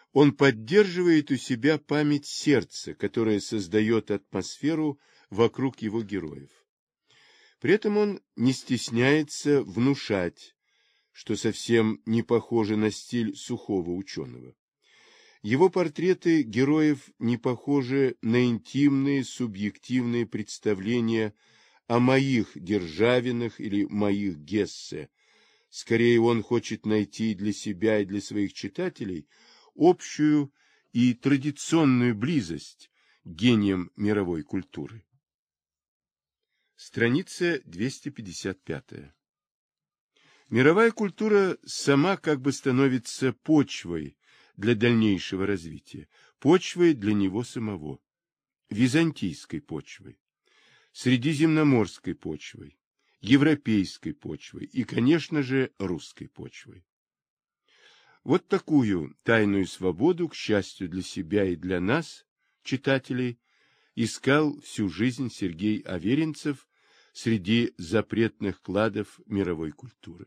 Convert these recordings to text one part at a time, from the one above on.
Он поддерживает у себя память сердца, которая создает атмосферу вокруг его героев. При этом он не стесняется внушать, что совсем не похоже на стиль сухого ученого. Его портреты героев не похожи на интимные, субъективные представления о моих Державинах или моих Гессе. Скорее, он хочет найти для себя и для своих читателей общую и традиционную близость к гениям мировой культуры. Страница 255. Мировая культура сама как бы становится почвой для дальнейшего развития, почвой для него самого, византийской почвой, средиземноморской почвой, европейской почвой и, конечно же, русской почвой. Вот такую тайную свободу, к счастью для себя и для нас, читателей, искал всю жизнь Сергей Аверинцев среди запретных кладов мировой культуры.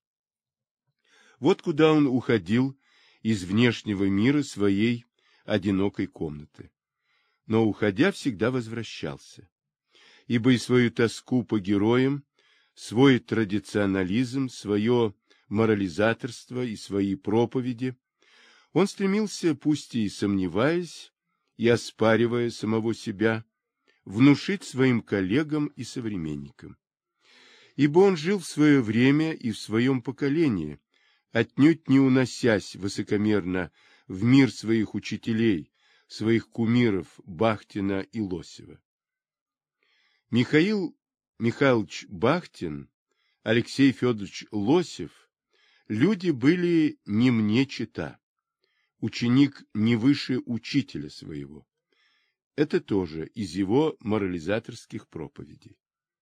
Вот куда он уходил из внешнего мира своей одинокой комнаты. Но, уходя, всегда возвращался. Ибо и свою тоску по героям, свой традиционализм, свое морализаторство и свои проповеди он стремился, пусть и сомневаясь, и оспаривая самого себя, внушить своим коллегам и современникам. Ибо он жил в свое время и в своем поколении, отнюдь не уносясь высокомерно в мир своих учителей, своих кумиров Бахтина и Лосева. Михаил Михайлович Бахтин, Алексей Федорович Лосев – люди были не мне чета, ученик не выше учителя своего. Это тоже из его морализаторских проповедей.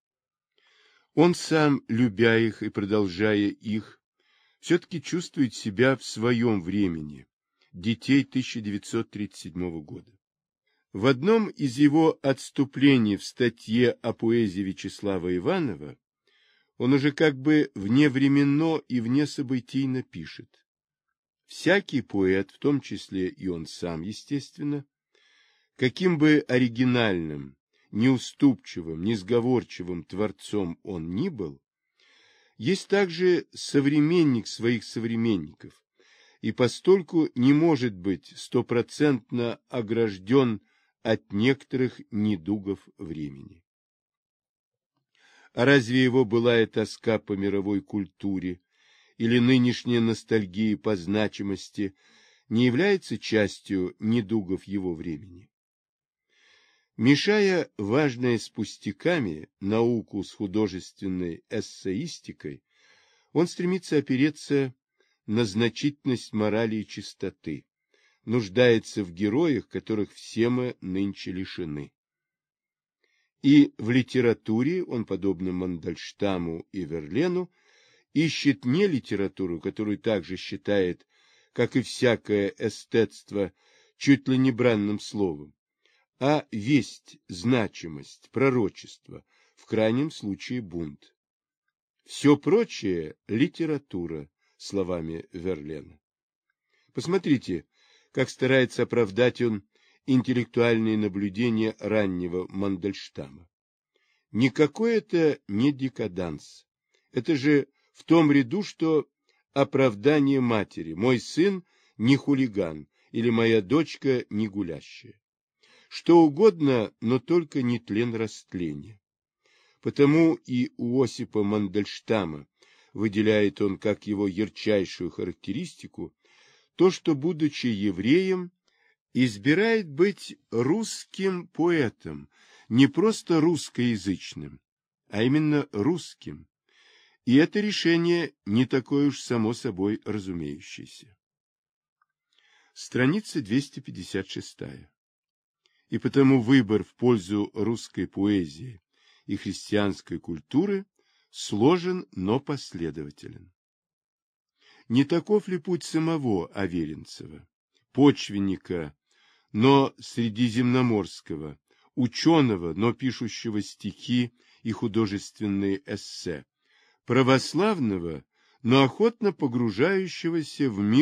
Он сам, любя их и продолжая их, все-таки чувствует себя в своем времени, детей 1937 года. В одном из его отступлений в статье о поэзии Вячеслава Иванова он уже как бы вневременно и внесобытийно пишет: «Всякий поэт, в том числе и он сам, естественно, каким бы оригинальным, неуступчивым, несговорчивым творцом он ни был, есть также современник своих современников, и постольку не может быть стопроцентно огражден от некоторых недугов времени». А разве его былая тоска по мировой культуре или нынешняя ностальгия по значимости не является частью недугов его времени? Мешая важное с пустяками, науку с художественной эссеистикой, он стремится опереться на значительность морали и чистоты, нуждается в героях, которых все мы нынче лишены. И в литературе он, подобно Мандельштаму и Верлену, ищет не литературу, которую также считает, как и всякое эстетство, чуть ли не бранным словом, а весть, значимость, пророчество, в крайнем случае бунт. Все прочее – литература, словами Верлена. Посмотрите, как старается оправдать он интеллектуальные наблюдения раннего Мандельштама. Никакой это не декаданс. Это же в том ряду, что оправдание матери: мой сын не хулиган или моя дочка не гулящая. Что угодно, но только не тлен растления. Потому и у Осипа Мандельштама выделяет он как его ярчайшую характеристику то, что, будучи евреем, избирает быть русским поэтом, не просто русскоязычным, а именно русским. И это решение не такое уж само собой разумеющееся. Страница 256. И потому выбор в пользу русской поэзии и христианской культуры сложен, но последователен. Не таков ли путь самого Аверинцева, почвенника, но средиземноморского, ученого, но пишущего стихи и художественные эссе, православного, но охотно погружающегося в мир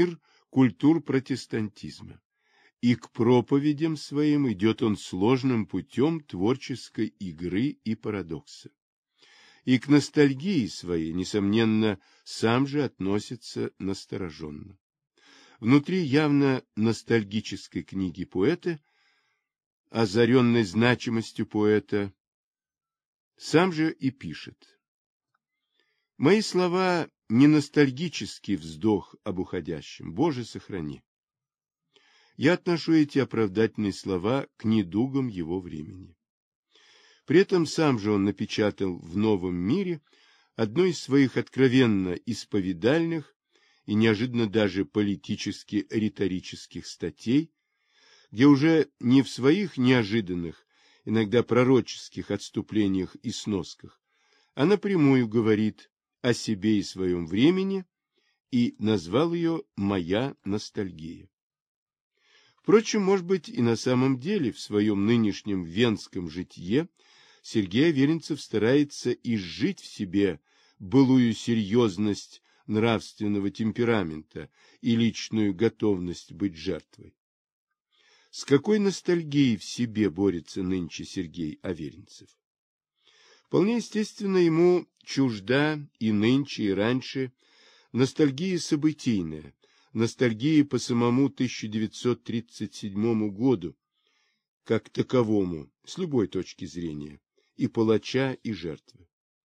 культур протестантизма, и к проповедям своим идет он сложным путем творческой игры и парадокса. И к ностальгии своей, несомненно, сам же относится настороженно. Внутри явно ностальгической книги поэта, озаренной значимостью поэта, сам же и пишет: «Мои слова не ностальгический вздох об уходящем, Боже, сохрани. Я отношу эти оправдательные слова к недугам его времени». При этом сам же он напечатал в «Новом мире» одну из своих откровенно исповедальных и неожиданно даже политически-риторических статей, где уже не в своих неожиданных, иногда пророческих отступлениях и сносках, а напрямую говорит о себе и своем времени и назвал ее «Моя ностальгия». Впрочем, может быть, и на самом деле в своем нынешнем венском житье Сергей Аверинцев старается изжить в себе былую серьезность нравственного темперамента и личную готовность быть жертвой. С какой ностальгией в себе борется нынче Сергей Аверинцев? Вполне естественно, ему чужда и нынче, и раньше ностальгия событийная, ностальгия по самому 1937 году, как таковому, с любой точки зрения, и палача, и жертвы.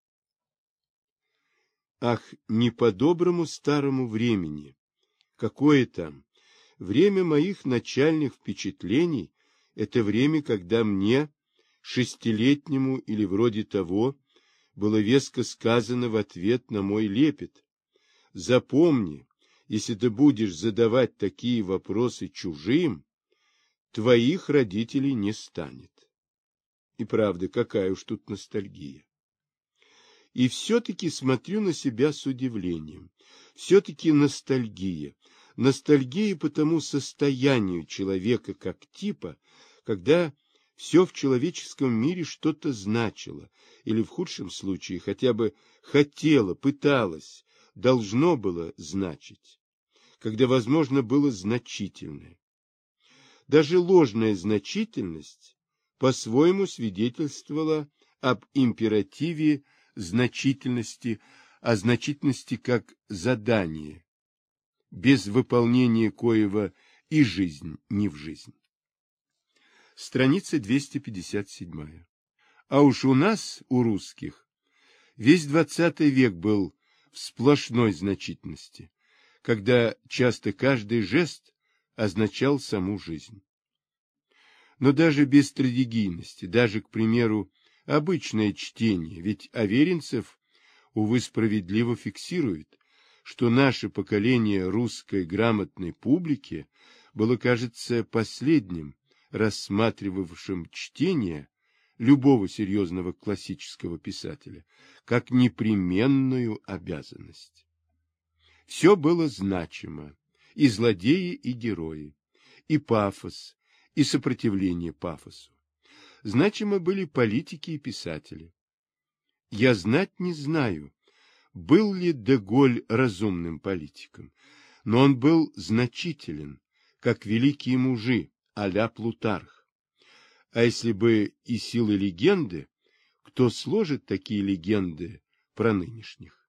Ах, не по доброму старому времени! Какое там? Время моих начальных впечатлений — это время, когда мне, шестилетнему или вроде того, было веско сказано в ответ на мой лепет: запомни, если ты будешь задавать такие вопросы чужим, твоих родителей не станет. И правда, какая уж тут ностальгия. И все-таки смотрю на себя с удивлением. Все-таки ностальгия. Ностальгия по тому состоянию человека как типа, когда все в человеческом мире что-то значило, или в худшем случае хотя бы хотело, пыталось, должно было значить, когда, возможно, было значительное. Даже ложная значительность по-своему свидетельствовала об императиве значительности, о значительности как задание, без выполнения коего и жизнь не в жизнь. Страница 257. А уж у нас, у русских, весь 20 век был в сплошной значительности, когда часто каждый жест означал саму жизнь. Но даже без стратегийности, даже, к примеру, обычное чтение, ведь Аверинцев, увы, справедливо фиксирует, что наше поколение русской грамотной публики было, кажется, последним, рассматривавшим чтение любого серьезного классического писателя как непременную обязанность. Все было значимо, и злодеи, и герои, и пафос, и сопротивление пафосу. Значимы были политики и писатели. Я знать не знаю, был ли де-Голь разумным политиком, но он был значителен, как великие мужи а-ля Плутарх. А если бы и силы легенды, кто сложит такие легенды про нынешних?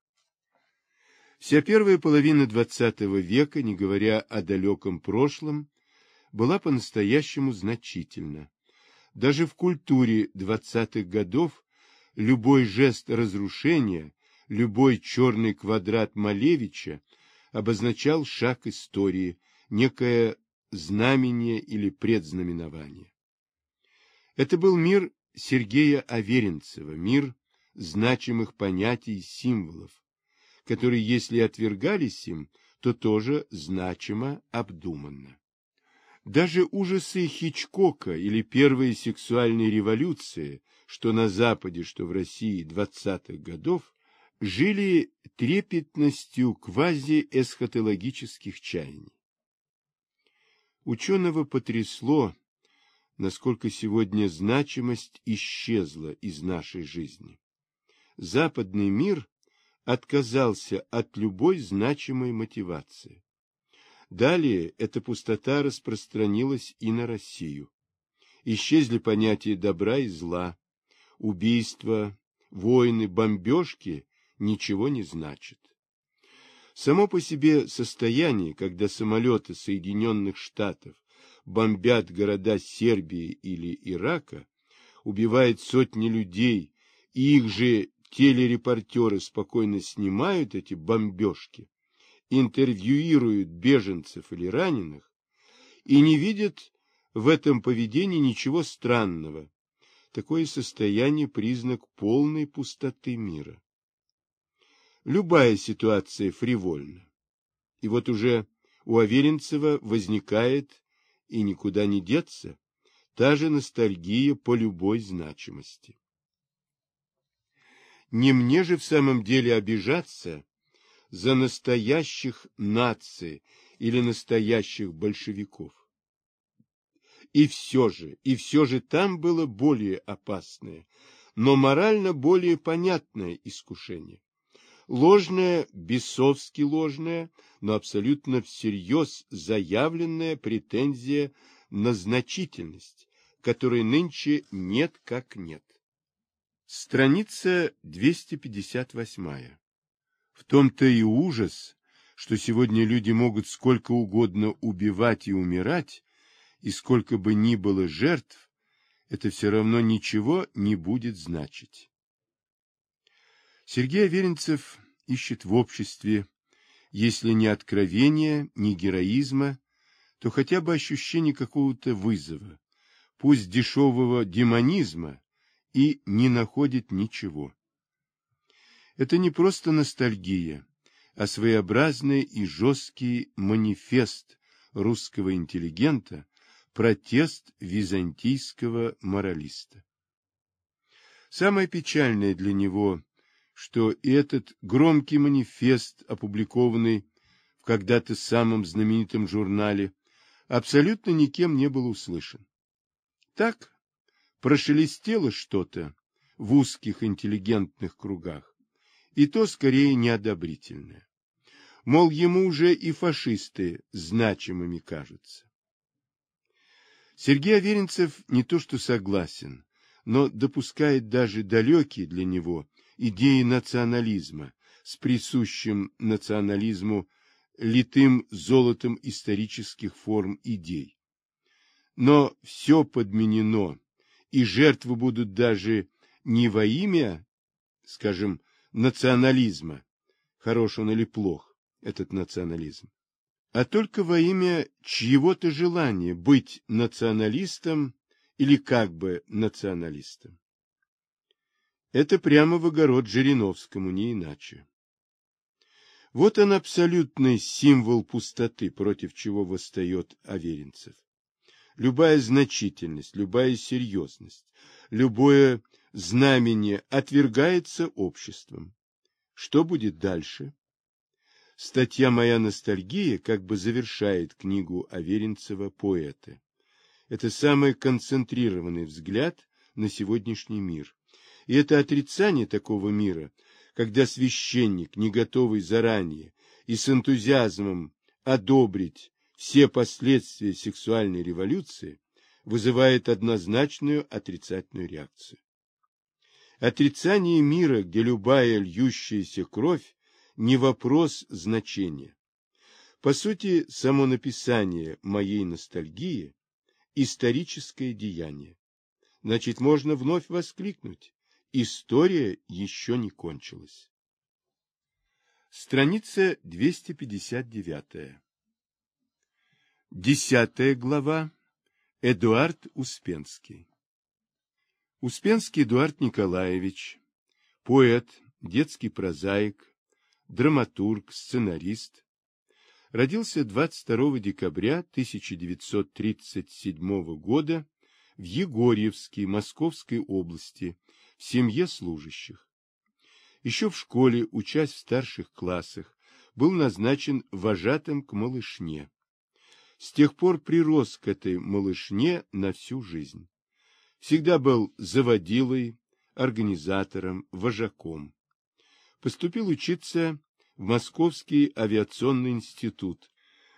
Вся первая половина XX века, не говоря о далеком прошлом, была по-настоящему значительна. Даже в культуре 20-х годов любой жест разрушения, любой черный квадрат Малевича обозначал шаг истории, некое знамение или предзнаменование. Это был мир Сергея Аверинцева, мир значимых понятий и символов, которые, если отвергались им, то тоже значимо, обдуманно. Даже ужасы Хичкока или первые сексуальные революции, что на Западе, что в России 20-х годов, жили трепетностью квазиэсхатологических чаяний. Ученого потрясло, насколько сегодня значимость исчезла из нашей жизни. Западный мир отказался от любой значимой мотивации. Далее эта пустота распространилась и на Россию. Исчезли понятия добра и зла, убийства, войны, бомбежки ничего не значат. Само по себе состояние, когда самолеты Соединенных Штатов бомбят города Сербии или Ирака, убивают сотни людей, и их же телерепортеры спокойно снимают эти бомбежки, интервьюируют беженцев или раненых, и не видят в этом поведении ничего странного. Такое состояние – признак полной пустоты мира. Любая ситуация фривольна. И вот уже у Аверинцева возникает, и никуда не деться, та же ностальгия по любой значимости. Не мне же в самом деле обижаться за настоящих наций или настоящих большевиков. И все же там было более опасное, но морально более понятное искушение. Ложная, бесовски ложная, но абсолютно всерьез заявленная претензия на значительность, которой нынче нет как нет. Страница 258. В том-то и ужас, что сегодня люди могут сколько угодно убивать и умирать, и сколько бы ни было жертв, это все равно ничего не будет значить. Сергей Аверинцев ищет в обществе, если не откровения, не героизма, то хотя бы ощущение какого-то вызова, пусть дешевого демонизма, и не находит ничего. Это не просто ностальгия, а своеобразный и жесткий манифест русского интеллигента, протест византийского моралиста. Самое печальное для него, что этот громкий манифест, опубликованный в когда-то самом знаменитом журнале, абсолютно никем не был услышан. Так прошелестело что-то в узких интеллигентных кругах, и то скорее неодобрительное. Мол, ему уже и фашисты значимыми кажутся. Сергей Аверинцев не то что согласен, но допускает даже далекие для него идеи национализма с присущим национализму литым золотом исторических форм идей. Но все подменено, и жертвы будут даже не во имя, скажем, национализма, хорош он или плох, этот национализм, а только во имя чьего-то желания быть националистом или как бы националистом. Это прямо в огород Жириновскому, не иначе. Вот он абсолютный символ пустоты, против чего восстает Аверинцев. Любая значительность, любая серьезность, любое знамение отвергается обществом. Что будет дальше? Статья «Моя ностальгия» как бы завершает книгу Аверинцева «Поэты». Это самый концентрированный взгляд на сегодняшний мир. И это отрицание такого мира, когда священник, не готовый заранее и с энтузиазмом одобрить все последствия сексуальной революции, вызывает однозначную отрицательную реакцию. Отрицание мира, где любая льющаяся кровь, не вопрос значения. По сути, само написание «Моей ностальгии» – историческое деяние. Значит, можно вновь воскликнуть: история еще не кончилась. Страница 259. 10 глава. Эдуард Успенский. Успенский Эдуард Николаевич, поэт, детский прозаик, драматург, сценарист, родился 22 декабря 1937 года в Егорьевске Московской области в семье служащих. Еще в школе, учась в старших классах, был назначен вожатым к малышне. С тех пор прирос к этой малышне на всю жизнь. Всегда был заводилой, организатором, вожаком. Поступил учиться в Московский авиационный институт,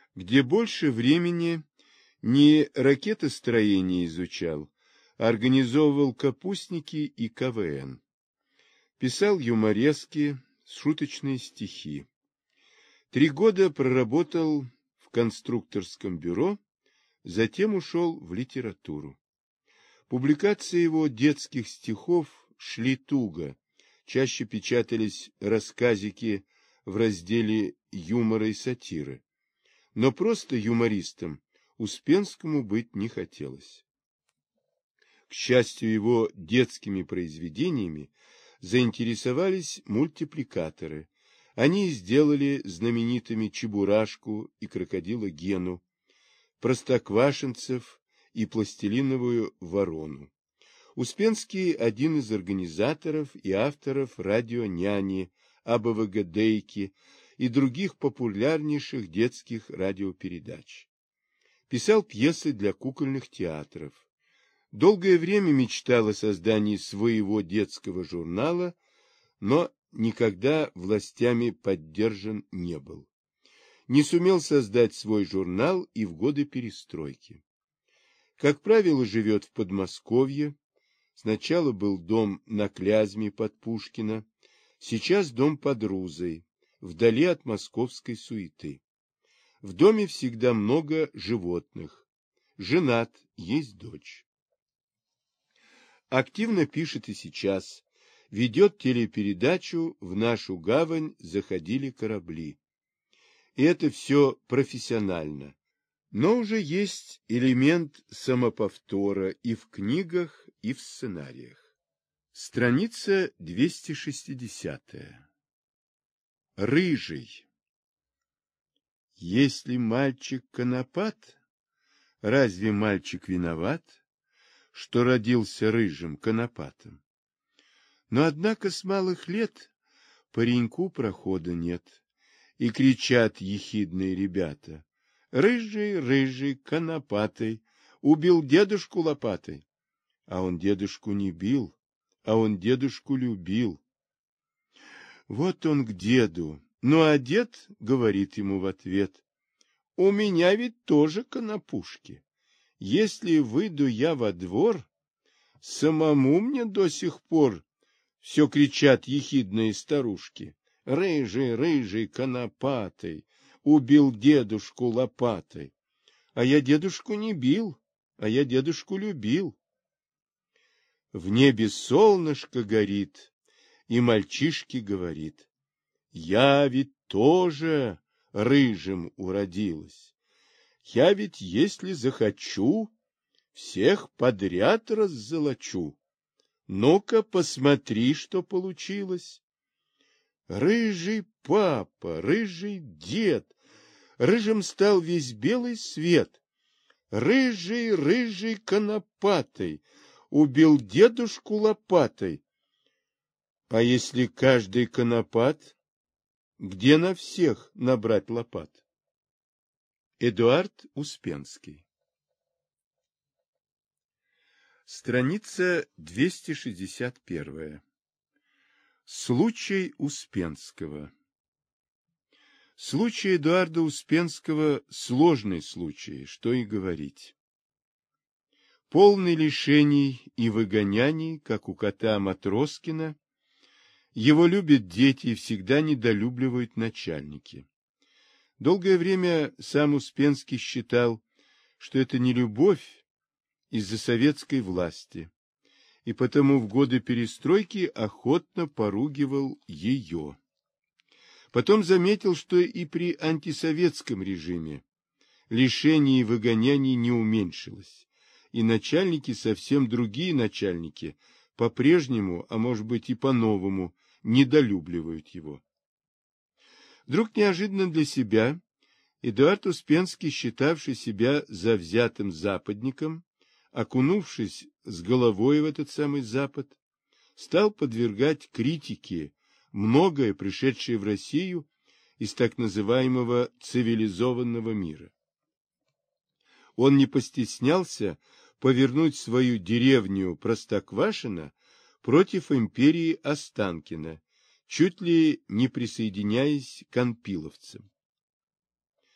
где больше времени не ракетостроение изучал, а организовывал капустники и КВН. Писал юморески, шуточные стихи. 3 года проработал в конструкторском бюро, затем ушел в литературу. Публикации его детских стихов шли туго, чаще печатались рассказики в разделе юмора и сатиры. Но просто юмористом Успенскому быть не хотелось. К счастью, его детскими произведениями заинтересовались мультипликаторы. Они сделали знаменитыми Чебурашку и крокодила Гену, Простоквашинцев и пластилиновую ворону. Успенский – один из организаторов и авторов радио «Няни», АБВГ-дейки и других популярнейших детских радиопередач. Писал пьесы для кукольных театров. Долгое время мечтал о создании своего детского журнала, но никогда властями поддержан не был. Не сумел создать свой журнал и в годы перестройки. Как правило, живет в Подмосковье. Сначала был дом на Клязьме под Пушкино, сейчас дом под Рузой, вдали от московской суеты. В доме всегда много животных. Женат, есть дочь. Активно пишет и сейчас. Ведет телепередачу «В нашу гавань заходили корабли». И это все профессионально. Но уже есть элемент самоповтора и в книгах, и в сценариях. Страница 260. Рыжий. Если мальчик конопат, разве мальчик виноват, что родился рыжим конопатом? Но, однако, с малых лет пареньку прохода нет, и кричат ехидные ребята: «Рыжий, рыжий, конопатый, убил дедушку лопатой». А он дедушку не бил, а он дедушку любил. Вот он к деду, ну а дед говорит ему в ответ: «У меня ведь тоже конопушки. Если выйду я во двор, самому мне до сих пор все кричат ехидные старушки: рыжий, рыжий, конопатый, убил дедушку лопатой». А я дедушку не бил, а я дедушку любил. В небе солнышко горит, и мальчишке говорит: я ведь тоже рыжим уродилась. Я ведь, если захочу, всех подряд раззолочу. Ну-ка, посмотри, что получилось. Рыжий папа, рыжий дед, рыжим стал весь белый свет. Рыжий, рыжий, конопатый, убил дедушку лопатой. А если каждый конопат, где на всех набрать лопат? Эдуард Успенский. Страница 261. Случай Успенского. Случай Эдуарда Успенского – сложный случай, что и говорить. Полный лишений и выгоняний, как у кота Матроскина, его любят дети и всегда недолюбливают начальники. Долгое время сам Успенский считал, что это не любовь из-за советской власти, и потому в годы перестройки охотно поругивал ее. Потом заметил, что и при антисоветском режиме лишений и выгоняний не уменьшилось, и начальники, совсем другие начальники, по-прежнему, а может быть и по-новому, недолюбливают его. Вдруг неожиданно для себя Эдуард Успенский, считавший себя завзятым западником, окунувшись с головой в этот самый Запад, стал подвергать критике многое, пришедшее в Россию из так называемого цивилизованного мира. Он не постеснялся повернуть свою деревню Простоквашино против империи Останкино, чуть ли не присоединяясь к анпиловцам.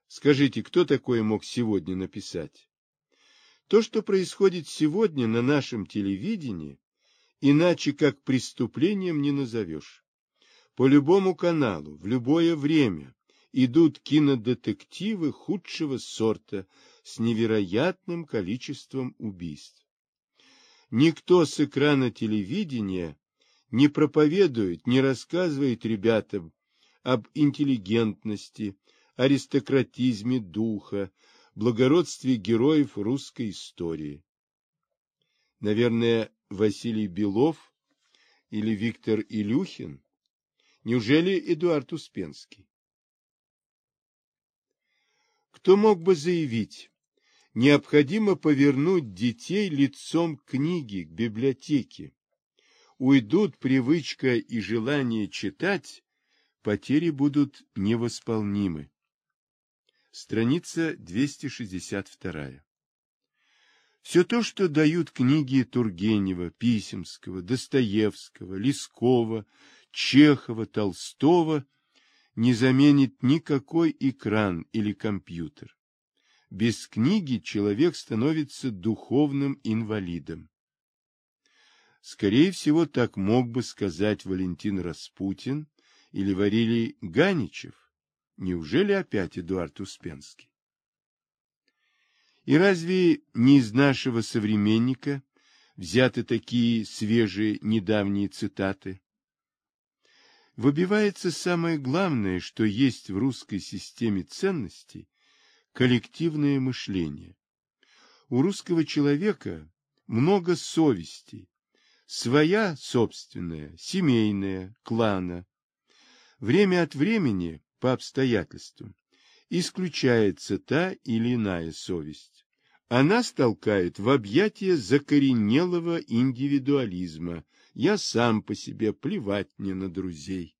Скажите, кто такое мог сегодня написать? То, что происходит сегодня на нашем телевидении, иначе как преступлением не назовешь. По любому каналу, в любое время идут кинодетективы худшего сорта с невероятным количеством убийств. Никто с экрана телевидения не проповедует, не рассказывает ребятам об интеллигентности, аристократизме духа, благородстве героев русской истории. Наверное, Василий Белов или Виктор Илюхин? Неужели Эдуард Успенский? Кто мог бы заявить, необходимо повернуть детей лицом к книге, к библиотеке? Уйдут привычка и желание читать, потери будут невосполнимы. Страница 262. Все то, что дают книги Тургенева, Писемского, Достоевского, Лескова, Чехова, Толстого, не заменит никакой экран или компьютер. Без книги человек становится духовным инвалидом. Скорее всего, так мог бы сказать Валентин Распутин или Василий Ганичев. Неужели опять Эдуард Успенский? И разве не из нашего современника взяты такие свежие недавние цитаты? Выбивается самое главное, что есть в русской системе ценностей – коллективное мышление. У русского человека много совестей, своя собственная, семейная, клана. Время от времени, по обстоятельствам, исключается та или иная совесть. Она толкает в объятия закоренелого индивидуализма. Я сам по себе, плевать мне на друзей.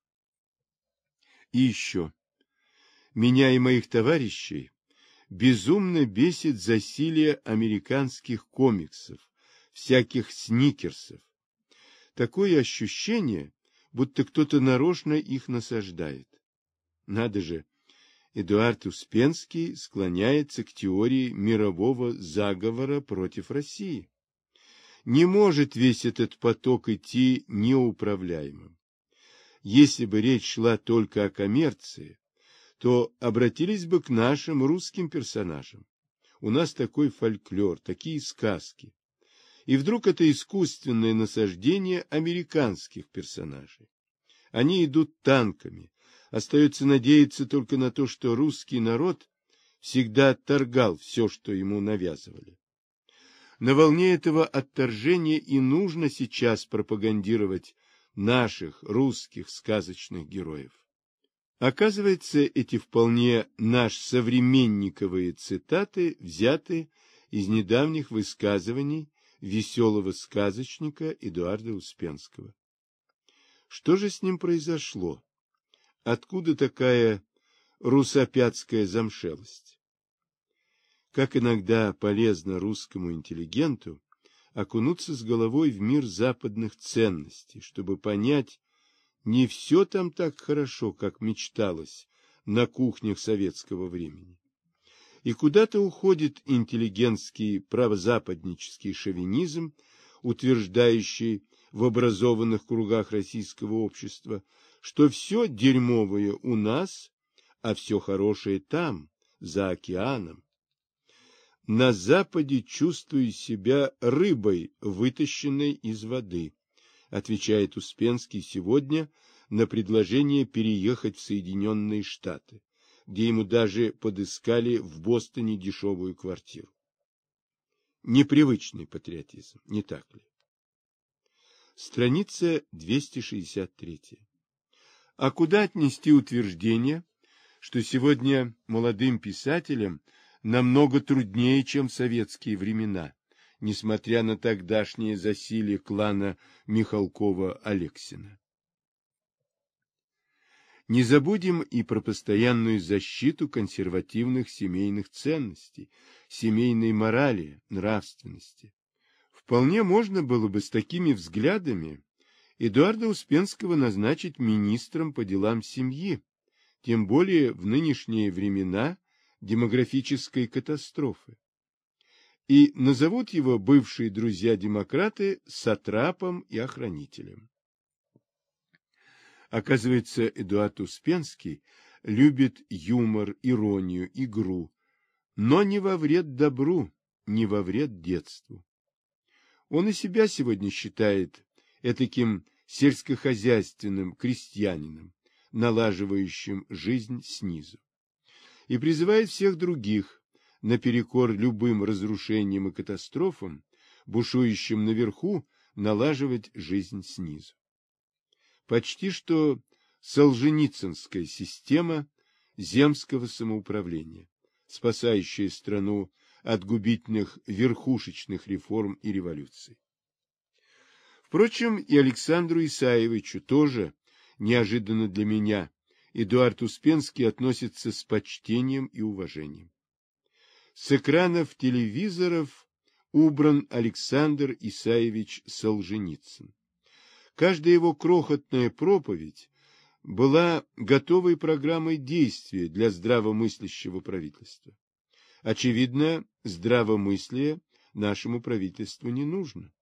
И еще. Меня и моих товарищей безумно бесит засилие американских комиксов, всяких сникерсов. Такое ощущение, будто кто-то нарочно их насаждает. Надо же, Эдуард Успенский склоняется к теории мирового заговора против России. Не может весь этот поток идти неуправляемым. Если бы речь шла только о коммерции, то обратились бы к нашим русским персонажам. У нас такой фольклор, такие сказки. И вдруг это искусственное насаждение американских персонажей. Они идут танками. Остается надеяться только на то, что русский народ всегда отторгал все, что ему навязывали. На волне этого отторжения и нужно сейчас пропагандировать наших русских сказочных героев. Оказывается, эти вполне наш современниковые цитаты взяты из недавних высказываний веселого сказочника Эдуарда Успенского. Что же с ним произошло? Откуда такая русопятская замшелость? Как иногда полезно русскому интеллигенту окунуться с головой в мир западных ценностей, чтобы понять, не все там так хорошо, как мечталось на кухнях советского времени. И куда-то уходит интеллигентский правозападнический шовинизм, утверждающий в образованных кругах российского общества, что все дерьмовое у нас, а все хорошее там, за океаном. На Западе чувствую себя рыбой, вытащенной из воды, отвечает Успенский сегодня на предложение переехать в Соединенные Штаты, где ему даже подыскали в Бостоне дешевую квартиру. Непривычный патриотизм, не так ли? Страница 263. А куда отнести утверждение, что сегодня молодым писателям намного труднее, чем в советские времена, несмотря на тогдашнее засилие клана Михалкова-Алексина? Не забудем и про постоянную защиту консервативных семейных ценностей, семейной морали, нравственности. Вполне можно было бы с такими взглядами Эдуарда Успенского назначить министром по делам семьи, тем более в нынешние времена демографической катастрофы. И назовут его бывшие друзья-демократы сатрапом и охранителем. Оказывается, Эдуард Успенский любит юмор, иронию, игру, но не во вред добру, не во вред детству. Он и себя сегодня считает этаким сельскохозяйственным крестьянином, налаживающим жизнь снизу, и призывает всех других, наперекор любым разрушениям и катастрофам, бушующим наверху, налаживать жизнь снизу. Почти что солженицынская система земского самоуправления, спасающая страну от губительных верхушечных реформ и революций. Впрочем, и Александру Исаевичу тоже, неожиданно для меня, Эдуард Успенский относится с почтением и уважением. С экранов телевизоров убран Александр Исаевич Солженицын. Каждая его крохотная проповедь была готовой программой действия для здравомыслящего правительства. Очевидно, здравомыслие нашему правительству не нужно.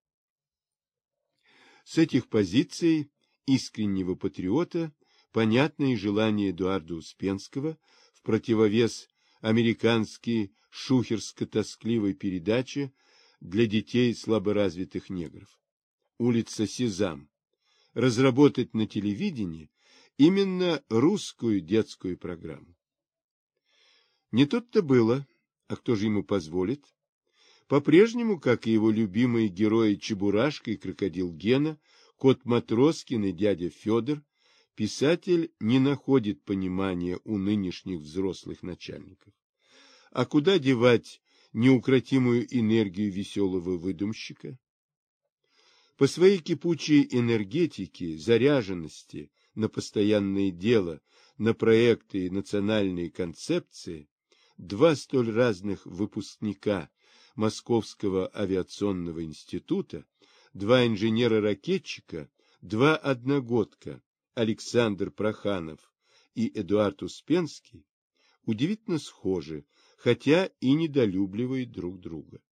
С этих позиций искреннего патриота понятно и желание Эдуарда Успенского в противовес американской шухерско-тоскливой передаче для детей слаборазвитых негров «Улица Сезам» разработать на телевидении именно русскую детскую программу. Не тут-то было, а кто же ему позволит? По-прежнему, как и его любимые герои Чебурашка и крокодил Гена, кот Матроскин и дядя Федор, писатель не находит понимания у нынешних взрослых начальников. А куда девать неукротимую энергию веселого выдумщика? По своей кипучей энергетике, заряженности на постоянное дело, на проекты и национальные концепции, два столь разных выпускника Московского авиационного института, два инженера-ракетчика, два одногодка, Александр Проханов и Эдуард Успенский, удивительно схожи, хотя и недолюбливают друг друга.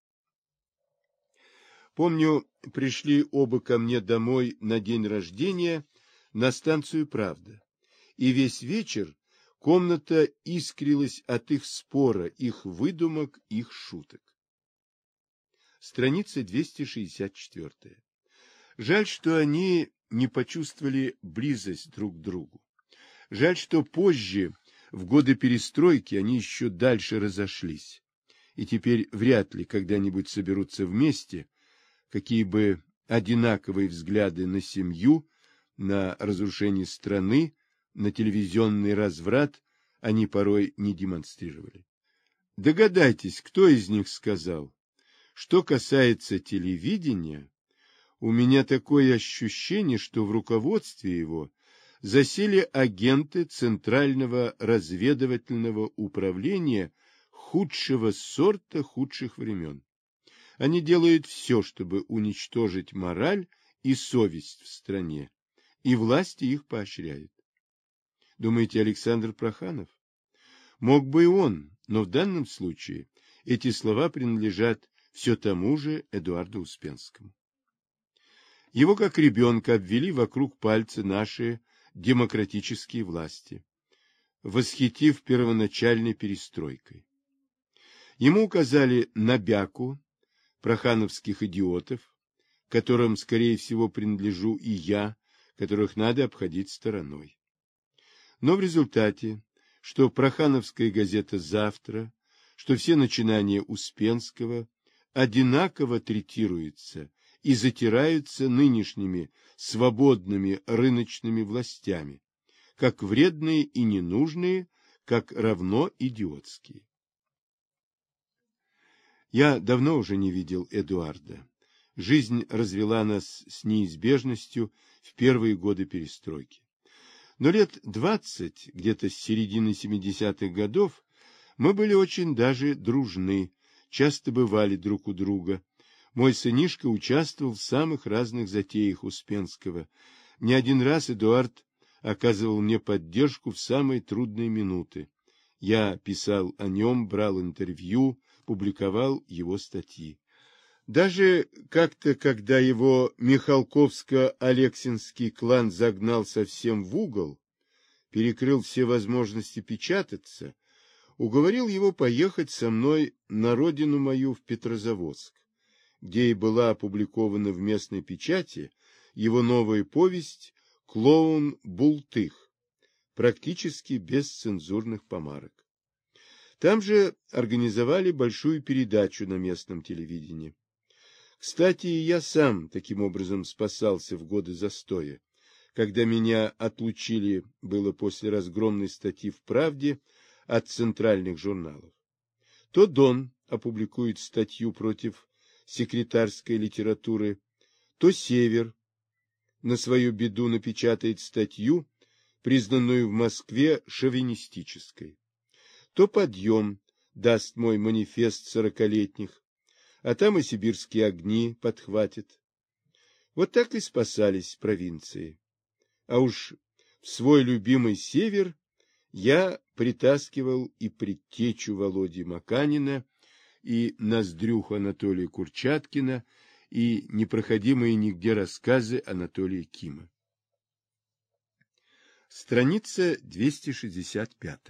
Помню, пришли оба ко мне домой на день рождения на станцию «Правда», и весь вечер комната искрилась от их спора, их выдумок, их шуток. Страница 264. Жаль, что они не почувствовали близость друг к другу. Жаль, что позже, в годы перестройки, они еще дальше разошлись, и теперь вряд ли когда-нибудь соберутся вместе, какие бы одинаковые взгляды на семью, на разрушение страны, на телевизионный разврат они порой не демонстрировали. Догадайтесь, кто из них сказал: что касается телевидения, у меня такое ощущение, что в руководстве его засели агенты Центрального разведывательного управления худшего сорта худших времен. Они делают все, чтобы уничтожить мораль и совесть в стране, и власти их поощряют. Думаете, Александр Проханов? Мог бы и он, но в данном случае эти слова принадлежат все тому же Эдуарду Успенскому. Его, как ребенка, обвели вокруг пальца наши демократические власти, восхитив первоначальной перестройкой. Ему указали на бяку прохановских идиотов, которым, скорее всего, принадлежу и я, которых надо обходить стороной. Но в результате, что прохановская газета «Завтра», что все начинания Успенского одинаково третируются и затираются нынешними свободными рыночными властями, как вредные и ненужные, как равно идиотские. Я давно уже не видел Эдуарда. Жизнь развела нас с неизбежностью в первые годы перестройки. Но лет 20, где-то с середины 70-х годов, мы были очень даже дружны, часто бывали друг у друга. Мой сынишка участвовал в самых разных затеях Успенского. Не один раз Эдуард оказывал мне поддержку в самые трудные минуты. Я писал о нем, брал интервью, публиковал его статьи. Даже как-то, когда его Михалковско-Алексинский клан загнал совсем в угол, перекрыл все возможности печататься, уговорил его поехать со мной на родину мою в Петрозаводск, где и была опубликована в местной печати его новая повесть «Клоун Бултых», практически без цензурных помарок. Там же организовали большую передачу на местном телевидении. Кстати, я сам таким образом спасался в годы застоя, когда меня отлучили было после разгромной статьи в «Правде» от центральных журналов. То Дон опубликует статью против секретарской литературы, то Север на свою беду напечатает статью, признанную в Москве шовинистической. То Подъем даст мой манифест сорокалетних, а там и сибирские огни подхватят. Вот так и спасались провинции. А уж в свой любимый Север я притаскивал и предтечу Володи Маканина, и ноздрюху Анатолия Курчаткина, и непроходимые нигде рассказы Анатолия Кима. Страница 265.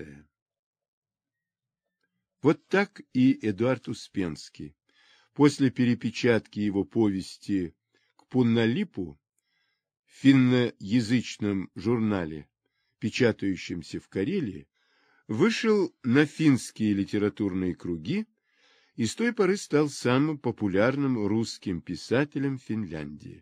Вот так и Эдуард Успенский после перепечатки его повести «К Пунналипу» в финноязычном журнале, печатающемся в Карелии, вышел на финские литературные круги и с той поры стал самым популярным русским писателем Финляндии.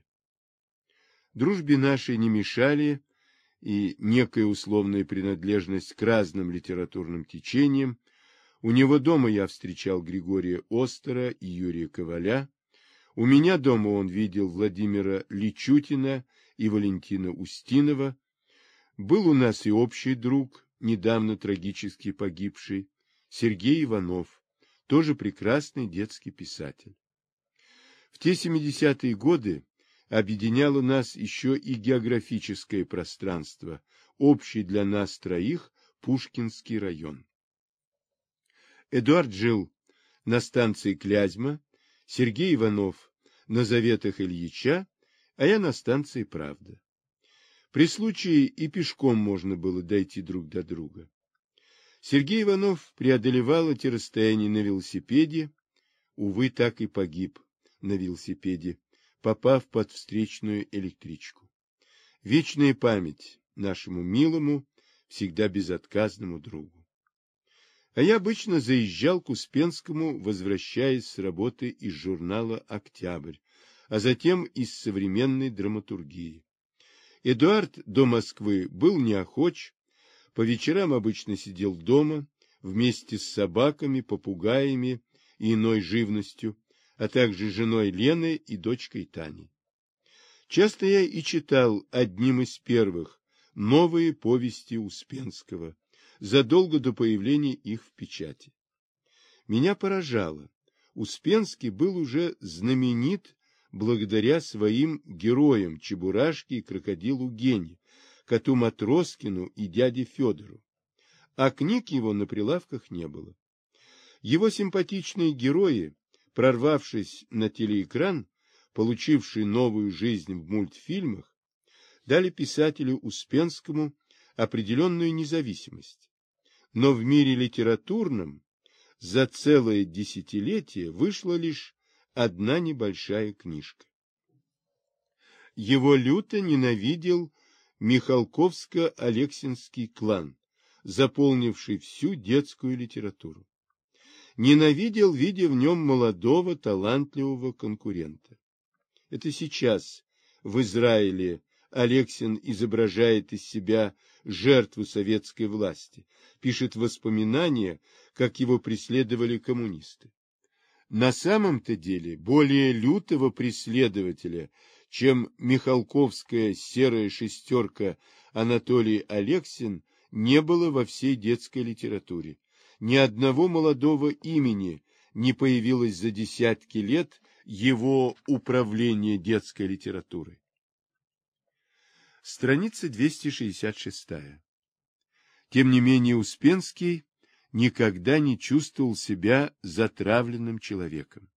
Дружбе нашей не мешали и некая условная принадлежность к разным литературным течениям. У него дома я встречал Григория Остера и Юрия Коваля. У меня дома он видел Владимира Личутина и Валентина Устинова. Был у нас и общий друг, недавно трагически погибший, Сергей Иванов, тоже прекрасный детский писатель. В те 70-е годы объединяло нас еще и географическое пространство, общий для нас троих Пушкинский район. Эдуард жил на станции Клязьма, Сергей Иванов на Заветах Ильича, а я на станции Правда. При случае и пешком можно было дойти друг до друга. Сергей Иванов преодолевал эти расстояния на велосипеде, увы, так и погиб на велосипеде, попав под встречную электричку. Вечная память нашему милому, всегда безотказному другу. А я обычно заезжал к Успенскому, возвращаясь с работы из журнала «Октябрь», а затем из современной драматургии. Эдуард до Москвы был неохоч, по вечерам обычно сидел дома, вместе с собаками, попугаями и иной живностью, а также женой Леной и дочкой Таней. Часто я и читал одним из первых новые повести Успенского, задолго до появления их в печати. Меня поражало. Успенский был уже знаменит благодаря своим героям Чебурашке и крокодилу Гене, коту Матроскину и дяде Федору, а книг его на прилавках не было. Его симпатичные герои, прорвавшись на телеэкран, получившие новую жизнь в мультфильмах, дали писателю Успенскому определенную независимость. Но в мире литературном за целое десятилетие вышла лишь одна небольшая книжка. Его люто ненавидел Михалковско-Алексинский клан, заполнивший всю детскую литературу. Ненавидел, видя в нем молодого, талантливого конкурента. Это сейчас в Израиле Алексин изображает из себя жертву советской власти, пишет воспоминания, как его преследовали коммунисты. На самом-то деле более лютого преследователя, чем Михалковская серая шестерка Анатолий Алексин, не было во всей детской литературе. Ни одного молодого имени не появилось за десятки лет его управления детской литературой. Страница 266. Тем не менее Успенский никогда не чувствовал себя затравленным человеком.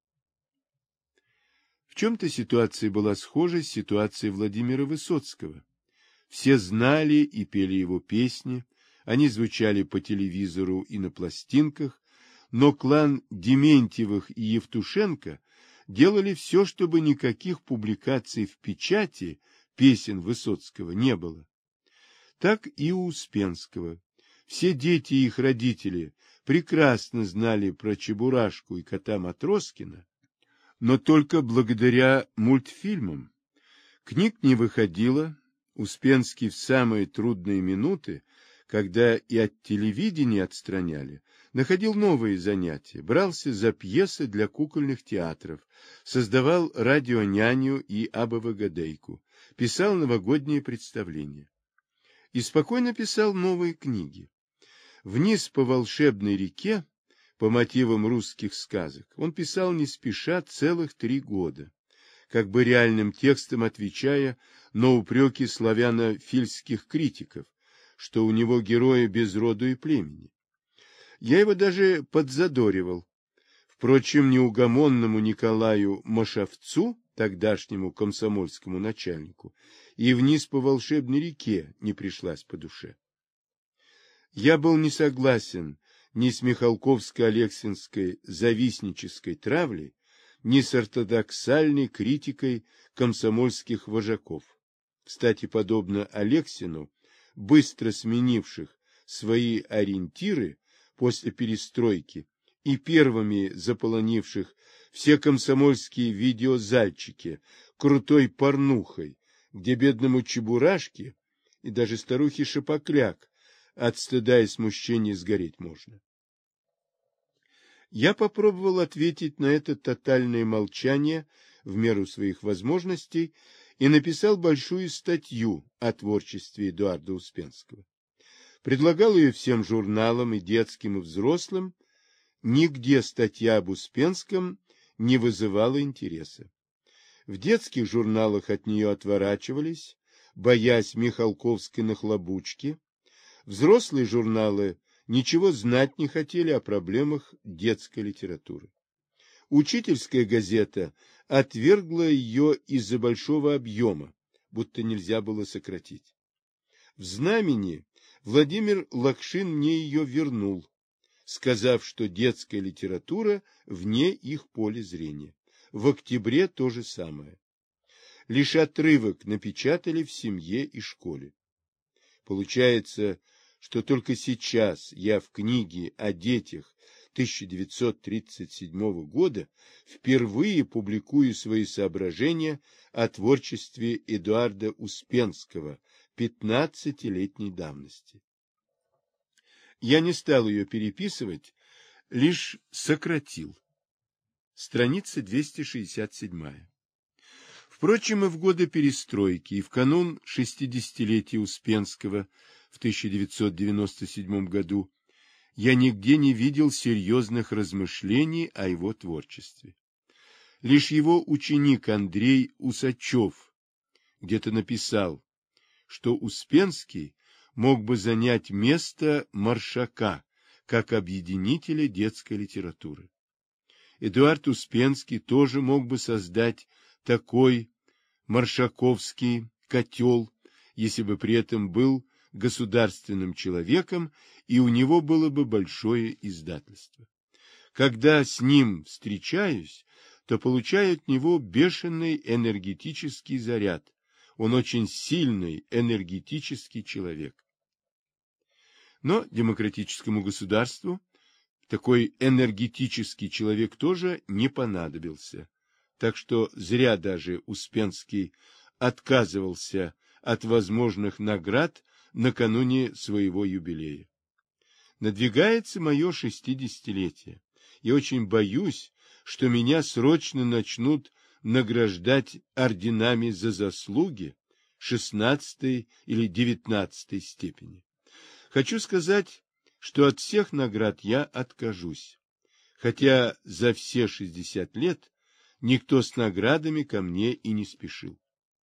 В чем-то ситуация была схожа с ситуацией Владимира Высоцкого. Все знали и пели его песни, они звучали по телевизору и на пластинках, но клан Дементьевых и Евтушенко делали все, чтобы никаких публикаций в печати песен Высоцкого не было. Так и у Успенского. Все дети и их родители прекрасно знали про Чебурашку и кота Матроскина, но только благодаря мультфильмам. Книг не выходило. Успенский в самые трудные минуты, когда и от телевидения отстраняли, находил новые занятия, брался за пьесы для кукольных театров, создавал радионяню и АБВГДейку, писал новогодние представления. И спокойно писал новые книги. «Вниз по волшебной реке» по мотивам русских сказок он писал не спеша целых 3 года, как бы реальным текстом отвечая на упреки славяно-фильских критиков, что у него герои без роду и племени. Я его даже подзадоривал. Впрочем, неугомонному Николаю Машовцу, тогдашнему комсомольскому начальнику, и «Вниз по волшебной реке» не пришлась по душе. Я был не согласен ни с Михалковско-Алексинской завистнической травлей, ни с ортодоксальной критикой комсомольских вожаков. Кстати, подобно Алексину, быстро сменивших свои ориентиры после перестройки и первыми заполонивших все комсомольские видеозальчики крутой порнухой, где бедному Чебурашке и даже старухе Шапокляк от стыда и смущения сгореть можно. Я попробовал ответить на это тотальное молчание в меру своих возможностей и написал большую статью о творчестве Эдуарда Успенского. Предлагал ее всем журналам, и детским, и взрослым. Нигде статья об Успенском не вызывала интереса. В детских журналах от нее отворачивались, боясь Михалковской нахлобучки. Взрослые журналы ничего знать не хотели о проблемах детской литературы. Учительская газета отвергла ее из-за большого объема, будто нельзя было сократить. В «Знамени» Владимир Лакшин мне ее вернул, сказав, что детская литература вне их поля зрения. В «Октябре» то же самое. Лишь отрывок напечатали в «Семье» и «Школе». Получается, что только сейчас я в книге о детях 1937 года впервые публикую свои соображения о творчестве Эдуарда Успенского 15-летней давности. Я не стал ее переписывать, лишь сократил. Страница 267. Впрочем, и в годы перестройки, и в канун 60-летия Успенского в 1997 году я нигде не видел серьезных размышлений о его творчестве. Лишь его ученик Андрей Усачев где-то написал, что Успенский мог бы занять место Маршака как объединителя детской литературы. Эдуард Успенский тоже мог бы создать такой маршаковский котел, если бы при этом был государственным человеком, и у него было бы большое издательство. Когда с ним встречаюсь, то получаю от него бешеный энергетический заряд. Он очень сильный энергетический человек. Но демократическому государству такой энергетический человек тоже не понадобился. Так что зря даже Успенский отказывался от возможных наград накануне своего юбилея. Надвигается мое 60-летие, и очень боюсь, что меня срочно начнут награждать орденами за заслуги 16 или 19 степени. Хочу сказать, что от всех наград я откажусь, хотя за все 60 лет никто с наградами ко мне и не спешил.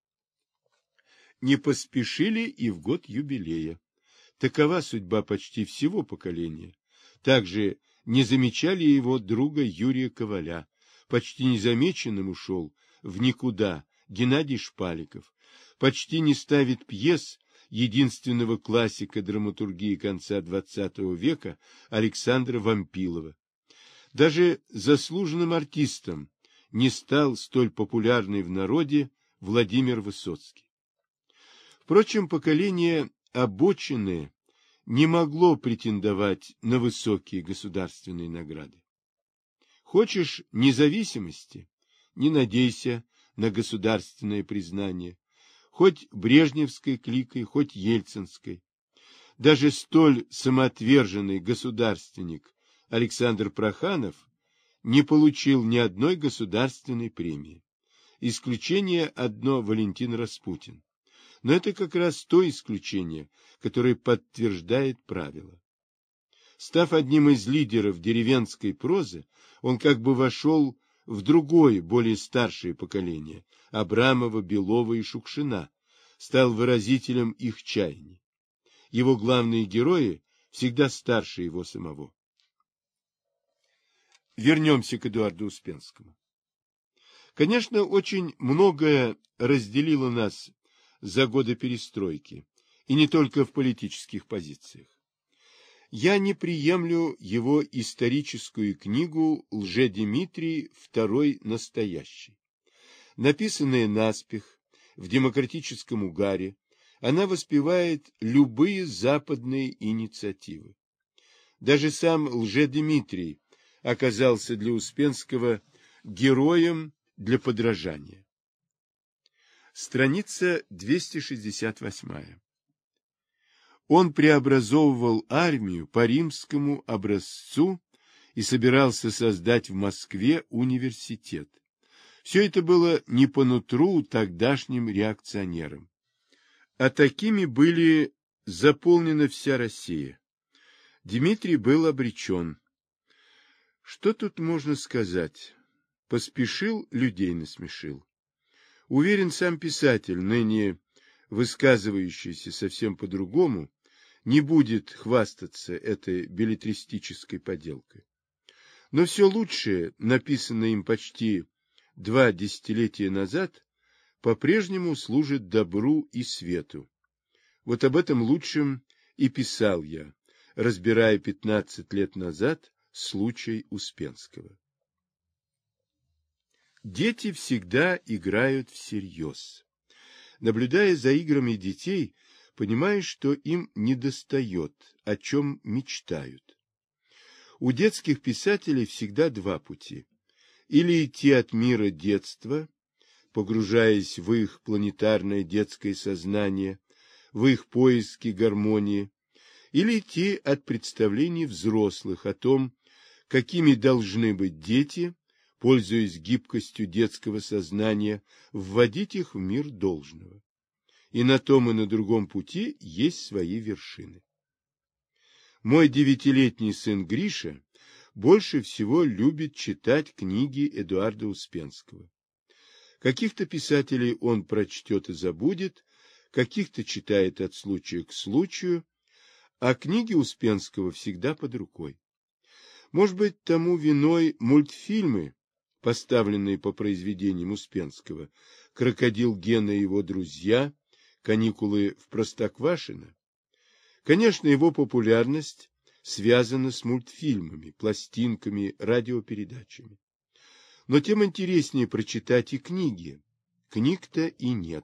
Не поспешили и в год юбилея. Такова судьба почти всего поколения. Также не замечали его друга Юрия Коваля. Почти незамеченным ушел в никуда Геннадий Шпаликов. Почти не ставит пьес единственного классика драматургии конца XX века Александра Вампилова. Даже заслуженным артистом не стал столь популярный в народе Владимир Высоцкий. Впрочем, поколение обочины не могло претендовать на высокие государственные награды. Хочешь независимости? Не надейся на государственное признание, хоть брежневской кликой, хоть ельцинской. Даже столь самоотверженный государственник Александр Проханов не получил ни одной государственной премии. Исключение одно — Валентин Распутин. Но это как раз то исключение, которое подтверждает правило. Став одним из лидеров деревенской прозы, он как бы вошел в другое, более старшее поколение — Абрамова, Белова и Шукшина, стал выразителем их чаяний. Его главные герои всегда старше его самого. Вернемся к Эдуарду Успенскому. Конечно, очень многое разделило нас за годы перестройки, и не только в политических позициях. Я не приемлю его историческую книгу «Лжедимитрий. Второй настоящий». Написанная наспех, в демократическом угаре, она воспевает любые западные инициативы. Даже сам Лжедимитрий оказался для Успенского героем для подражания. Страница 268. Он преобразовывал армию по римскому образцу и собирался создать в Москве университет. Все это было не по нутру тогдашним реакционерам. А такими были заполнена вся Россия. Дмитрий был обречен. Что тут можно сказать? Поспешил, людей насмешил. Уверен, сам писатель, ныне высказывающийся совсем по-другому, не будет хвастаться этой беллетристической поделкой. Но все лучшее, написанное им почти 2 десятилетия назад, по-прежнему служит добру и свету. Вот об этом лучшем и писал я, разбирая 15 лет назад случай Успенского. Дети всегда играют всерьез. Наблюдая за играми детей, понимаешь, что им недостает, о чем мечтают. У детских писателей всегда два пути. Или идти от мира детства, погружаясь в их планетарное детское сознание, в их поиски гармонии, или идти от представлений взрослых о том, какими должны быть дети, пользуясь гибкостью детского сознания, вводить их в мир должного. И на том, и на другом пути есть свои вершины. Мой 9-летний сын Гриша больше всего любит читать книги Эдуарда Успенского. Каких-то писателей он прочтет и забудет, каких-то читает от случая к случаю, а книги Успенского всегда под рукой. Может быть, тому виной мультфильмы, поставленные по произведениям Успенского, «Крокодил Гена и его друзья», «Каникулы в Простоквашино». Конечно, его популярность связана с мультфильмами, пластинками, радиопередачами. Но тем интереснее прочитать и книги. Книг-то и нет.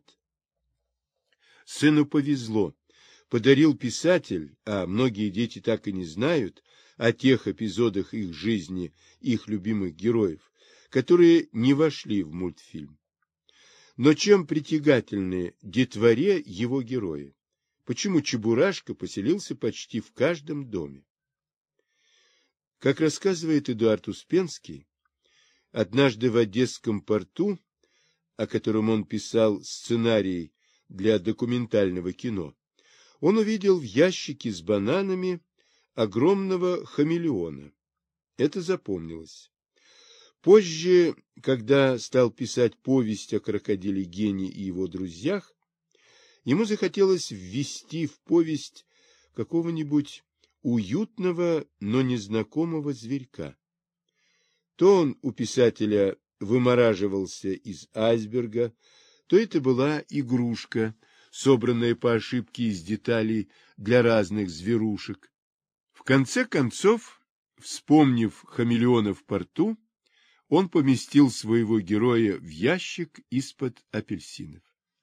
Сыну повезло. Подарил писатель, а многие дети так и не знают о тех эпизодах их жизни, их любимых героев, которые не вошли в мультфильм. Но чем притягательны детворе его герои? Почему Чебурашка поселился почти в каждом доме? Как рассказывает Эдуард Успенский, однажды в Одесском порту, о котором он писал сценарий для документального кино, он увидел в ящике с бананами огромного хамелеона. Это запомнилось. Позже, когда стал писать повесть о крокодиле Гене и его друзьях, ему захотелось ввести в повесть какого-нибудь уютного, но незнакомого зверька. То он у писателя вымораживался из айсберга, то это была игрушка, собранная по ошибке из деталей для разных зверушек. В конце концов, вспомнив хамелеона в порту, он поместил своего героя в ящик из-под апельсинов.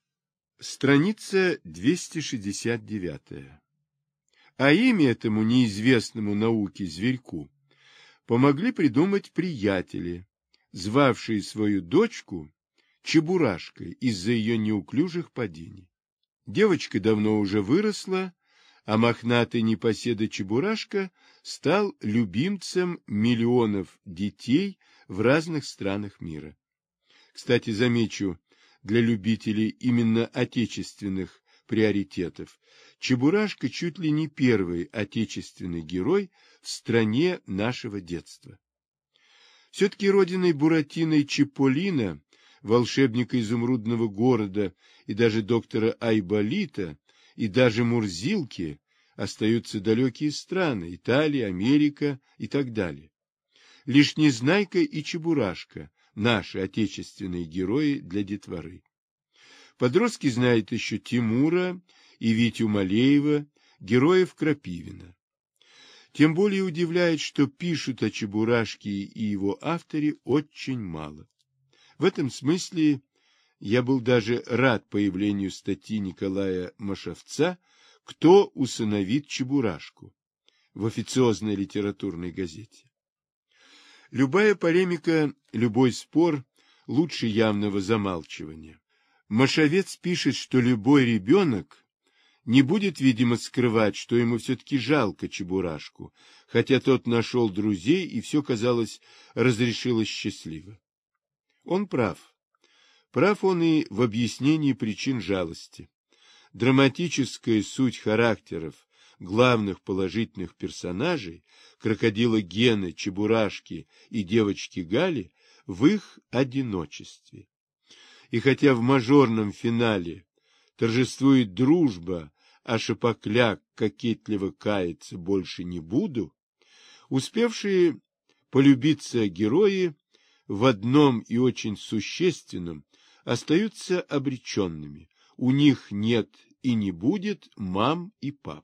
Страница 269. А имя этому неизвестному науке зверьку помогли придумать приятели, звавшие свою дочку Чебурашкой из-за ее неуклюжих падений. Девочка давно уже выросла, а мохнатый непоседа Чебурашка стал любимцем миллионов детей в разных странах мира. Кстати, замечу, для любителей именно отечественных приоритетов, Чебурашка чуть ли не первый отечественный герой в стране нашего детства. Все-таки родиной Буратино и Чиполлино, волшебника изумрудного города и даже доктора Айболита, и даже Мурзилки остаются далекие страны – Италия, Америка и так далее. Лишь Незнайка и Чебурашка – наши отечественные герои для детворы. Подростки знают еще Тимура и Витю Малеева, героев Крапивина. Тем более удивляет, что пишут о Чебурашке и его авторе очень мало. В этом смысле я был даже рад появлению статьи Николая Машовца «Кто усыновит Чебурашку» в официозной литературной газете. Любая полемика, любой спор лучше явного замалчивания. Машовец пишет, что любой ребенок не будет, видимо, скрывать, что ему все-таки жалко Чебурашку, хотя тот нашел друзей, и все, казалось, разрешилось счастливо. Он прав. Прав он и в объяснении причин жалости. Драматическая суть характеров главных положительных персонажей, крокодила Гены, Чебурашки и девочки Гали, в их одиночестве. И хотя в мажорном финале торжествует дружба, а Шапокляк кокетливо кается «больше не буду», успевшие полюбиться герои в одном и очень существенном остаются обреченными. У них нет и не будет мам и пап.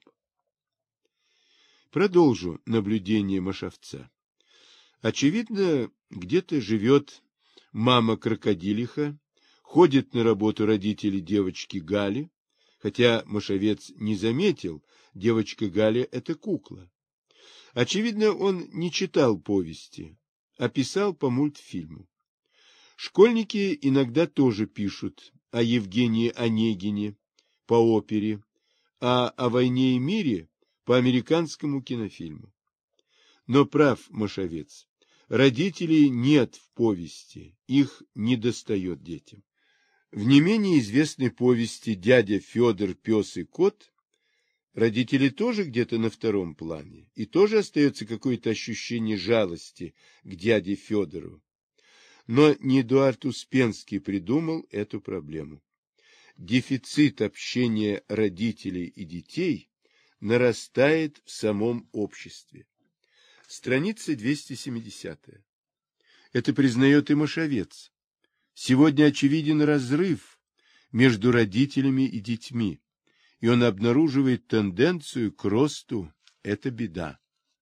Продолжу наблюдение Машовца. Очевидно, где-то живет мама-крокодилиха, ходят на работу родители девочки Гали, хотя Машовец не заметил, девочка Галя – это кукла. Очевидно, он не читал повести, а писал по мультфильму. Школьники иногда тоже пишут о Евгении Онегине по опере, а о «Войне и мире» по американскому кинофильму. Но прав Машовец, родителей нет в повести, их недостает детям. В не менее известной повести «Дядя Федор, пес и кот» родители тоже где-то на втором плане, и тоже остается какое-то ощущение жалости к дяде Федору. Но не Эдуард Успенский придумал эту проблему. Дефицит общения родителей и детей нарастает в самом обществе. Страница 270. Это признает и Машовец. Сегодня очевиден разрыв между родителями и детьми, и он обнаруживает тенденцию к росту. Это беда.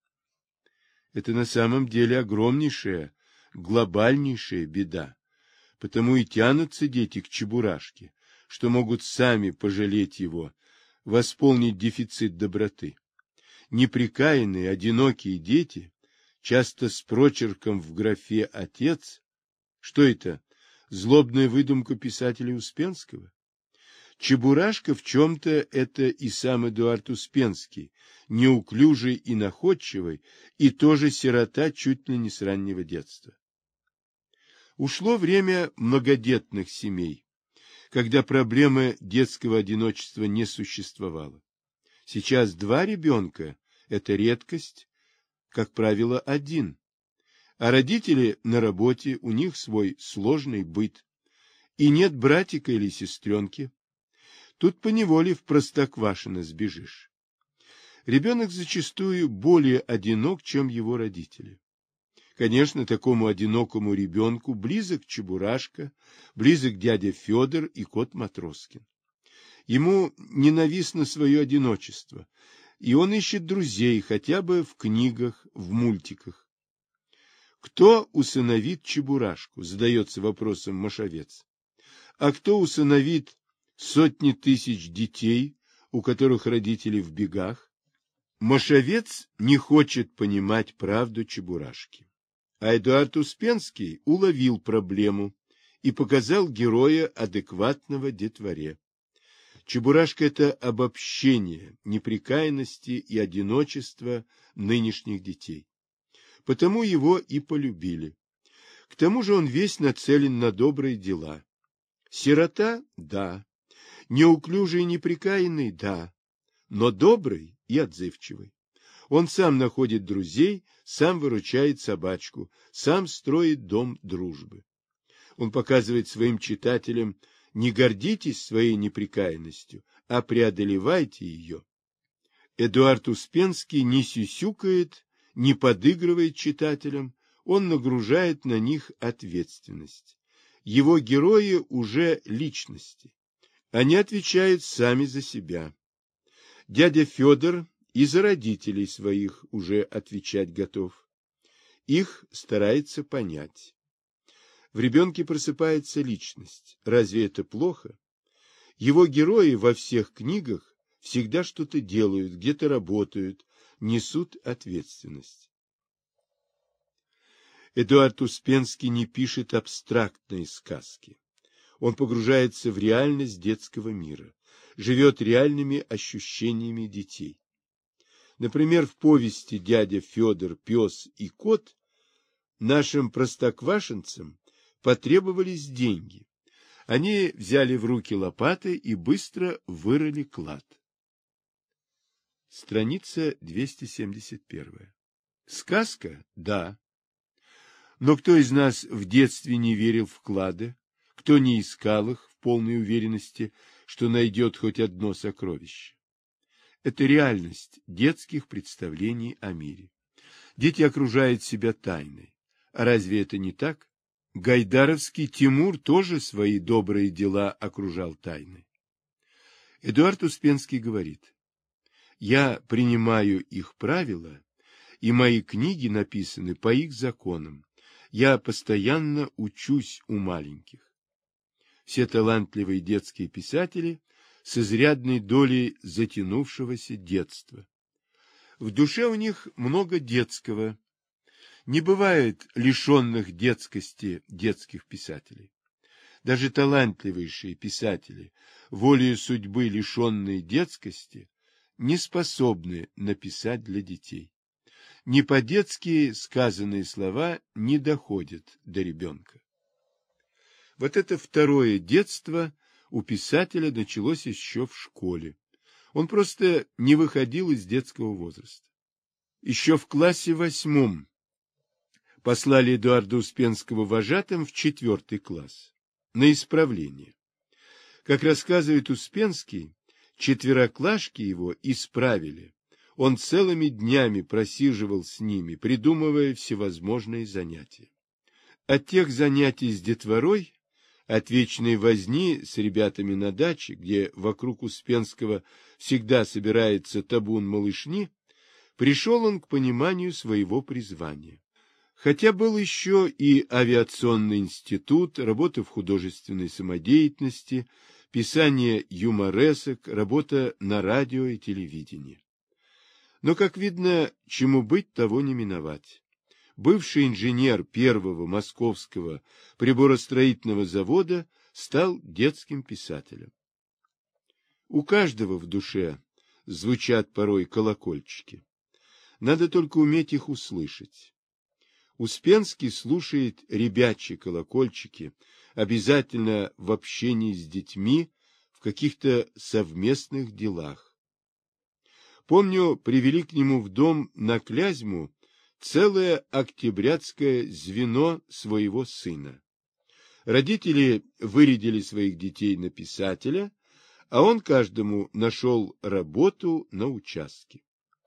Это на самом деле огромнейшая, глобальнейшая беда. Потому и тянутся дети к Чебурашке, что могут сами пожалеть его, восполнить дефицит доброты. Неприкаянные, одинокие дети, часто с прочерком в графе «отец». Что это? Злобная выдумка писателя Успенского? Чебурашка в чем-то это и сам Эдуард Успенский, неуклюжий и находчивый, и тоже сирота чуть ли не с раннего детства. Ушло время многодетных семей, когда проблемы детского одиночества не существовало. Сейчас 2 ребенка – это редкость, как правило, 1. А родители на работе, у них свой сложный быт. И нет братика или сестренки. Тут поневоле в Простоквашино сбежишь. Ребенок зачастую более одинок, чем его родители. Конечно, такому одинокому ребенку близок Чебурашка, близок дядя Федор и кот Матроскин. Ему ненавистно свое одиночество, и он ищет друзей хотя бы в книгах, в мультиках. Кто усыновит Чебурашку, задается вопросом Машовец. А кто усыновит сотни тысяч детей, у которых родители в бегах? Машовец не хочет понимать правду Чебурашки. А Эдуард Успенский уловил проблему и показал героя адекватного детворе. Чебурашка – это обобщение непрекаянности и одиночества нынешних детей. Потому его и полюбили. К тому же он весь нацелен на добрые дела. Сирота – да. Неуклюжий и непрекаянный – да. Но добрый и отзывчивый. Он сам находит друзей, сам выручает собачку, сам строит дом дружбы. Он показывает своим читателям: не гордитесь своей непрекаянностью, а преодолевайте ее. Эдуард Успенский не сюсюкает, не подыгрывает читателям, он нагружает на них ответственность. Его герои уже личности. Они отвечают сами за себя. Дядя Федор и за родителей своих уже отвечать готов. Их старается понять. В ребенке просыпается личность. Разве это плохо? Его герои во всех книгах всегда что-то делают, где-то работают, несут ответственность. Эдуард Успенский не пишет абстрактные сказки. Он погружается в реальность детского мира, живет реальными ощущениями детей. Например, в повести «Дядя Федор, пес и кот» нашим простоквашинцам потребовались деньги. Они взяли в руки лопаты и быстро вырыли клад. Страница 271. Сказка? Да. Но кто из нас в детстве не верил в клады? Кто не искал их в полной уверенности, что найдет хоть одно сокровище? Это реальность детских представлений о мире. Дети окружают себя тайной. А разве это не так? Гайдаровский Тимур тоже свои добрые дела окружал тайной. Эдуард Успенский говорит: «Я принимаю их правила, и мои книги написаны по их законам. Я постоянно учусь у маленьких». Все талантливые детские писатели с изрядной долей затянувшегося детства. В душе у них много детского. Не бывает лишенных детскости детских писателей. Даже талантливейшие писатели, волею судьбы лишенные детскости, не способны написать для детей. Не по-детски сказанные слова не доходят до ребенка. Вот это второе детство у писателя началось еще в школе. Он просто не выходил из детского возраста. Еще в классе 8 послали Эдуарда Успенского вожатым в 4 класс на исправление. Как рассказывает Успенский, четвероклашки его исправили. Он целыми днями просиживал с ними, придумывая всевозможные занятия. От тех занятий с детворой, от вечной возни с ребятами на даче, где вокруг Успенского всегда собирается табун малышни, пришел он к пониманию своего призвания. Хотя был еще и авиационный институт, работа в художественной самодеятельности, писание юморесок, работа на радио и телевидении. Но, как видно, чему быть, того не миновать. Бывший инженер первого московского приборостроительного завода стал детским писателем. У каждого в душе звучат порой колокольчики. Надо только уметь их услышать. Успенский слушает ребячьи колокольчики, обязательно в общении с детьми, в каких-то совместных делах. Помню, привели к нему в дом на Клязьму целое октябрятское звено своего сына. Родители вырядили своих детей на писателя, а он каждому нашел работу на участке.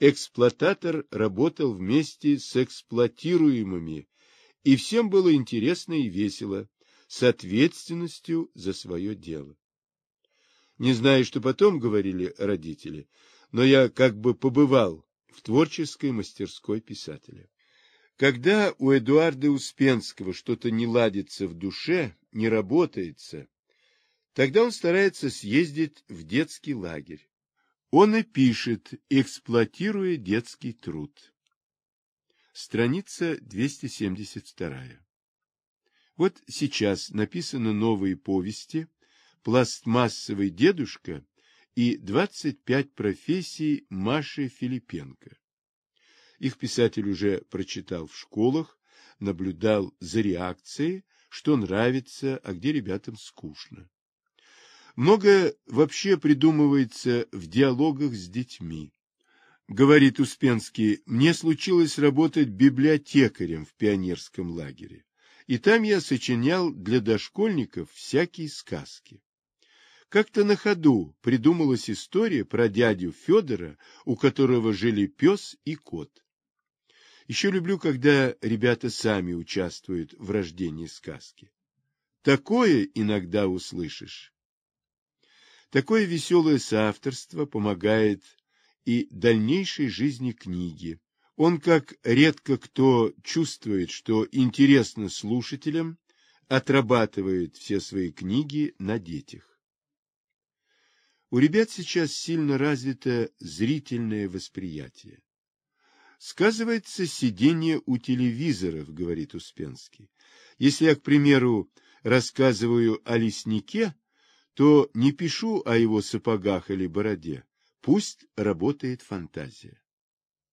эксплуататор работал вместе с эксплуатируемыми, и всем было интересно и весело, с ответственностью за свое дело. Не знаю, что потом говорили родители, но я как бы побывал в творческой мастерской писателя. Когда у Эдуарда Успенского что-то не ладится в душе, не работается, тогда он старается съездить в детский лагерь. Он и пишет, эксплуатируя детский труд. Страница 272. Вот сейчас написаны новые повести «Пластмассовый дедушка» и «25 профессий» Маши Филипенко. Их писатель уже прочитал в школах, наблюдал за реакцией, что нравится, а где ребятам скучно. Многое вообще придумывается в диалогах с детьми. Говорит Успенский, мне случилось работать библиотекарем в пионерском лагере, и там я сочинял для дошкольников всякие сказки. Как-то на ходу придумалась история про дядю Федора, у которого жили пес и кот. Еще люблю, когда ребята сами участвуют в рождении сказки. Такое иногда услышишь. Такое веселое соавторство помогает и дальнейшей жизни книги. Он, как редко кто чувствует, что интересно слушателям, отрабатывает все свои книги на детях. У ребят сейчас сильно развито зрительное восприятие. Сказывается сидение у телевизоров, говорит Успенский. Если я, к примеру, рассказываю о леснике, то не пишу о его сапогах или бороде. Пусть работает фантазия.